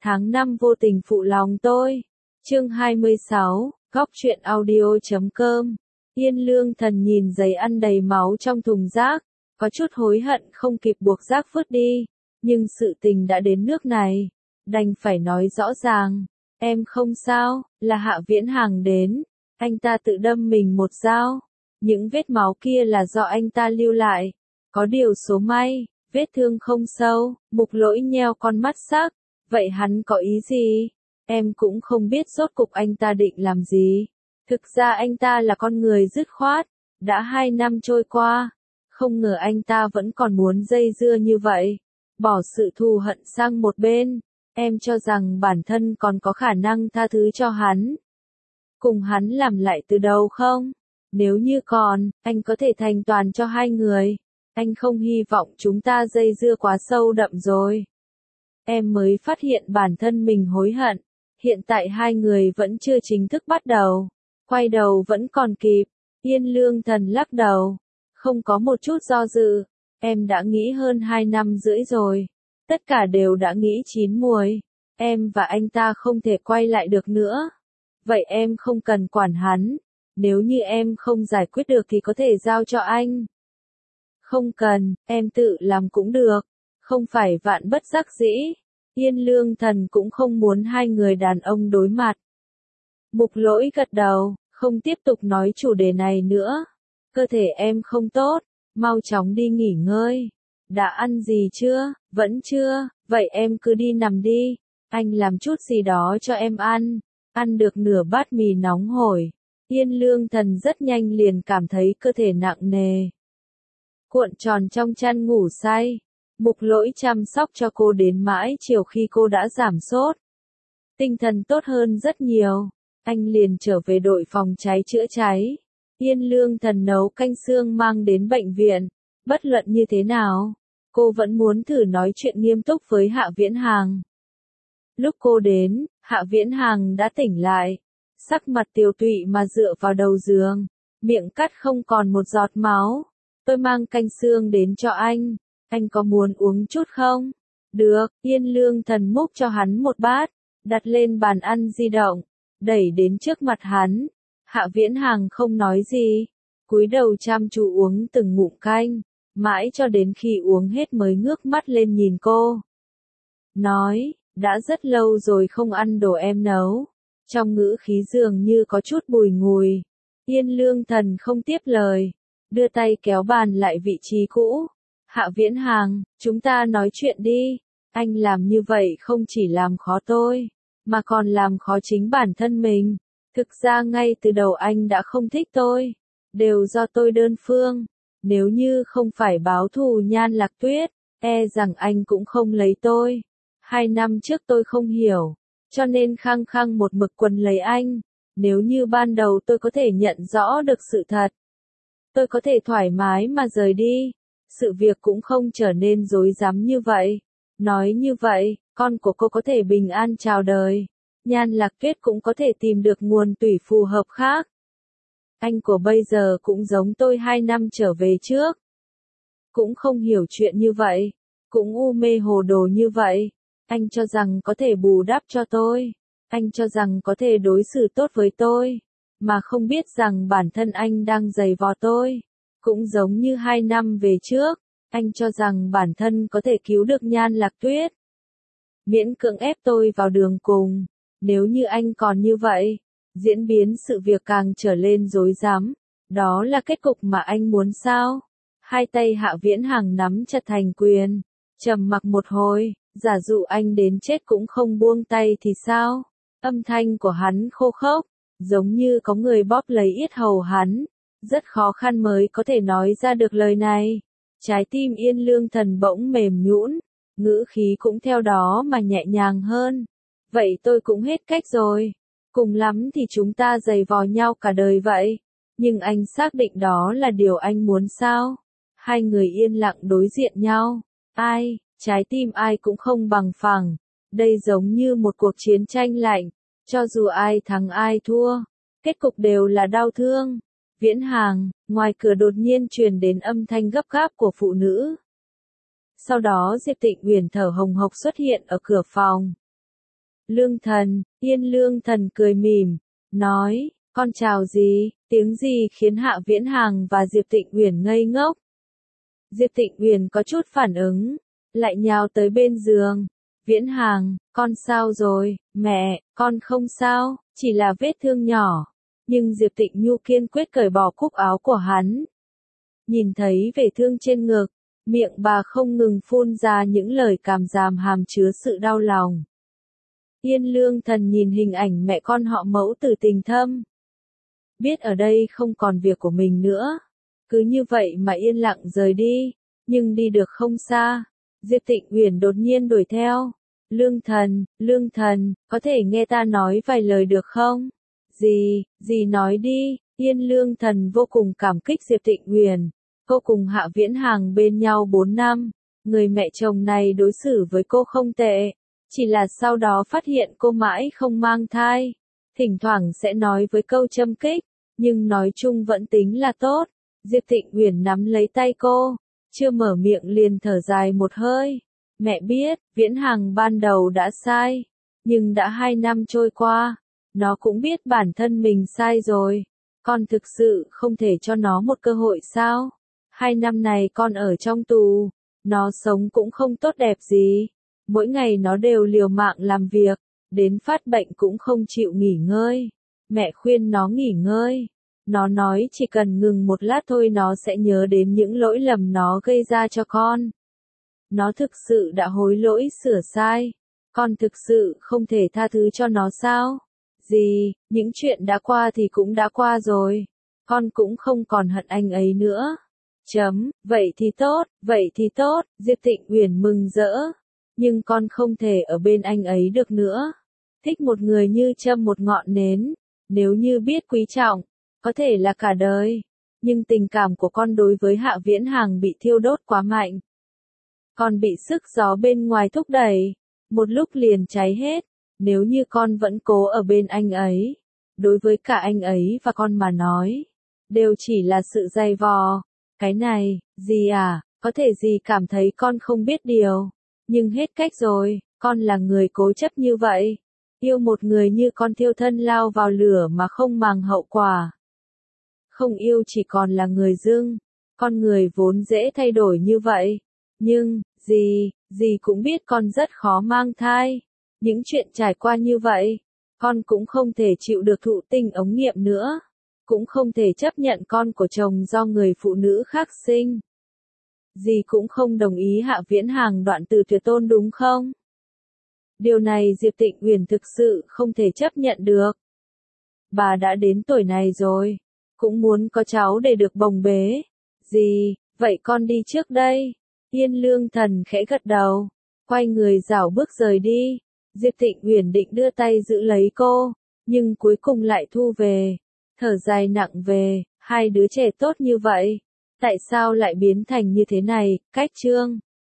Tháng 5 vô tình phụ lòng tôi. Chương 26, góc truyện audio.com. Yên Lương Thần nhìn giấy ăn đầy máu trong thùng rác, có chút hối hận không kịp buộc rác vứt đi, nhưng sự tình đã đến nước này, đành phải nói rõ ràng. Em không sao, là Hạ Viễn Hàng đến, anh ta tự đâm mình một dao. Những vết máu kia là do anh ta lưu lại. Có điều số may, vết thương không sâu. Mục Lỗi nheo con mắt sắc. Vậy hắn có ý gì? Em cũng không biết rốt cục anh ta định làm gì. Thực ra anh ta là con người dứt khoát. Đã 2 năm trôi qua, không ngờ anh ta vẫn còn muốn dây dưa như vậy. Bỏ sự thù hận sang một bên. Em cho rằng bản thân còn có khả năng tha thứ cho hắn. Cùng hắn làm lại từ đầu không? Nếu như còn, anh có thể thành toàn cho hai người. Anh không hy vọng chúng ta dây dưa quá sâu đậm rồi. Em mới phát hiện bản thân mình hối hận. Hiện tại hai người vẫn chưa chính thức bắt đầu. Quay đầu vẫn còn kịp. Yên Lương Thần lắc đầu. Không có một chút do dự. Em đã nghĩ hơn 2 năm rưỡi rồi. Tất cả đều đã nghĩ chín muồi. Em và anh ta không thể quay lại được nữa. Vậy em không cần quản hắn. Nếu như em không giải quyết được thì có thể giao cho anh. Không cần, em tự làm cũng được. Không phải vạn bất đắc dĩ. Yên Lương Thần cũng không muốn hai người đàn ông đối mặt. Mục Lỗi gật đầu, không tiếp tục nói chủ đề này nữa. Cơ thể em không tốt, mau chóng đi nghỉ ngơi. Đã ăn gì chưa? Vẫn chưa, vậy em cứ đi nằm đi. Anh làm chút gì đó cho em ăn. Ăn được nửa bát mì nóng hổi. Yên Lương Thần rất nhanh liền cảm thấy cơ thể nặng nề. Cuộn tròn trong chăn ngủ say. Mục Lỗi chăm sóc cho cô đến mãi chiều khi cô đã giảm sốt. Tinh thần tốt hơn rất nhiều. Anh liền trở về đội phòng cháy chữa cháy. Yên Lương Thần nấu canh xương mang đến bệnh viện. Bất luận như thế nào, cô vẫn muốn thử nói chuyện nghiêm túc với Hạ Viễn Hàng. Lúc cô đến, Hạ Viễn Hàng đã tỉnh lại. Sắc mặt tiều tụy mà dựa vào đầu giường. Miệng cắt không còn một giọt máu. Tôi mang canh xương đến cho anh. Anh có muốn uống chút không? Được, Yên Lương Thần múc cho hắn một bát. Đặt lên bàn ăn di động. Đẩy đến trước mặt hắn. Hạ Viễn Hàng không nói gì. Cúi đầu chăm chú uống từng ngụm canh. Mãi cho đến khi uống hết mới ngước mắt lên nhìn cô. Nói, đã rất lâu rồi không ăn đồ em nấu. Trong ngữ khí dường như có chút bùi ngùi. Yên Lương Thần không tiếp lời. Đưa tay kéo bàn lại vị trí cũ. Hạ Viễn Hàng, chúng ta nói chuyện đi. Anh làm như vậy không chỉ làm khó tôi, mà còn làm khó chính bản thân mình. Thực ra ngay từ đầu anh đã không thích tôi. Đều do tôi đơn phương. Nếu như không phải báo thù Nhan Lạc Tuyết, e rằng anh cũng không lấy tôi. 2 năm trước tôi không hiểu, cho nên khăng khăng một mực quấn lấy anh. Nếu như ban đầu tôi có thể nhận rõ được sự thật, tôi có thể thoải mái mà rời đi. Sự việc cũng không trở nên rối rắm như vậy. Nói như vậy, con của cô có thể bình an chào đời. Nhan Lạc Tuyết cũng có thể tìm được nguồn tủy phù hợp khác. Anh của bây giờ cũng giống tôi 2 năm trở về trước. Cũng không hiểu chuyện như vậy. Cũng u mê hồ đồ như vậy. Anh cho rằng có thể bù đắp cho tôi. Anh cho rằng có thể đối xử tốt với tôi. Mà không biết rằng bản thân anh đang giày vò tôi. Cũng giống như 2 năm về trước. Anh cho rằng bản thân có thể cứu được Nhan Lạc Tuyết. Miễn cưỡng ép tôi vào đường cùng. Nếu như anh còn như vậy, diễn biến sự việc càng trở lên rối rắm. Đó là kết cục mà anh muốn sao? Hai tay Hạ Viễn Hàng nắm chặt thành quyền. Trầm mặc một hồi, giả dụ anh đến chết cũng không buông tay thì sao? Âm thanh của hắn khô khốc, giống như có người bóp lấy yết hầu hắn. Rất khó khăn mới có thể nói ra được lời này. Trái tim Yên Lương Thần bỗng mềm nhũn, ngữ khí cũng theo đó mà nhẹ nhàng hơn. Vậy tôi cũng hết cách rồi. Cùng lắm thì chúng ta giày vò nhau cả đời vậy. Nhưng anh xác định đó là điều anh muốn sao? Hai người yên lặng đối diện nhau. Trái tim ai cũng không bằng phẳng. Đây giống như một cuộc chiến tranh lạnh. Cho dù ai thắng ai thua, kết cục đều là đau thương. Viễn Hàng, ngoài cửa đột nhiên truyền đến âm thanh gấp gáp của phụ nữ. Sau đó Diệp Tịnh Uyển thở hồng hộc xuất hiện ở cửa phòng. Lương Thần, Yên Lương Thần cười mỉm, nói, con chào gì, tiếng gì khiến Hạ Viễn Hàng và Diệp Tịnh Uyển ngây ngốc. Diệp Tịnh Uyển có chút phản ứng, lại nhào tới bên giường. Viễn Hàng, con sao rồi, mẹ, con không sao, chỉ là vết thương nhỏ. Nhưng Diệp Tịnh Nhu kiên quyết cởi bỏ cúc áo của hắn. Nhìn thấy vết thương trên ngực, miệng bà không ngừng phun ra những lời càm ràm hàm chứa sự đau lòng. Yên Lương Thần nhìn hình ảnh mẹ con họ mẫu tử tình thâm. Biết ở đây không còn việc của mình nữa. Cứ như vậy mà yên lặng rời đi, nhưng đi được không xa. Diệp Tịnh Uyển đột nhiên đuổi theo. Lương Thần, có thể nghe ta nói vài lời được không? Gì nói đi, Yên Lương Thần vô cùng cảm kích Diệp Tịnh Uyển. Cô cùng Hạ Viễn Hàng bên nhau 4 năm, người mẹ chồng này đối xử với cô không tệ. Chỉ là sau đó phát hiện cô mãi không mang thai. Thỉnh thoảng sẽ nói với câu châm kích, nhưng nói chung vẫn tính là tốt. Diệp Tịnh Uyển nắm lấy tay cô, chưa mở miệng liền thở dài một hơi. Mẹ biết, Viễn Hàng ban đầu đã sai, nhưng đã 2 năm trôi qua, nó cũng biết bản thân mình sai rồi. Con thực sự không thể cho nó một cơ hội sao? 2 năm này con ở trong tù, nó sống cũng không tốt đẹp gì. Mỗi ngày nó đều liều mạng làm việc, đến phát bệnh cũng không chịu nghỉ ngơi. Mẹ khuyên nó nghỉ ngơi. Nó nói chỉ cần ngừng một lát thôi nó sẽ nhớ đến những lỗi lầm nó gây ra cho con. Nó thực sự đã hối lỗi sửa sai. Con thực sự không thể tha thứ cho nó sao? Những chuyện đã qua thì cũng đã qua rồi. Con cũng không còn hận anh ấy nữa. Vậy thì tốt, Diệp Tịnh Uyển mừng rỡ. Nhưng con không thể ở bên anh ấy được nữa. Thích một người như châm một ngọn nến, nếu như biết quý trọng, có thể là cả đời. Nhưng tình cảm của con đối với Hạ Viễn Hàng bị thiêu đốt quá mạnh. Con bị sức gió bên ngoài thúc đẩy, một lúc liền cháy hết. Nếu như con vẫn cố ở bên anh ấy, đối với cả anh ấy và con mà nói, đều chỉ là sự dày vò. Cái này, có thể dì cảm thấy con không biết điều. Nhưng hết cách rồi, con là người cố chấp như vậy. Yêu một người như con thiêu thân lao vào lửa mà không màng hậu quả. Không yêu chỉ còn là người dưng. Con người vốn dễ thay đổi như vậy. Nhưng, dì cũng biết con rất khó mang thai. Những chuyện trải qua như vậy, con cũng không thể chịu được thụ tinh ống nghiệm nữa. Cũng không thể chấp nhận con của chồng do người phụ nữ khác sinh. Dì cũng không đồng ý Hạ Viễn Hàng đoạn từ tuyệt tôn đúng không? Điều này Diệp Tịnh Uyển thực sự không thể chấp nhận được. Bà đã đến tuổi này rồi, cũng muốn có cháu để được bồng bế. Vậy con đi trước đây. Yên Lương Thần khẽ gật đầu, quay người rảo bước rời đi. Diệp Tịnh Uyển định đưa tay giữ lấy cô, nhưng cuối cùng lại thu về. Thở dài nặng về, hai đứa trẻ tốt như vậy, tại sao lại biến thành như thế này? Cách chương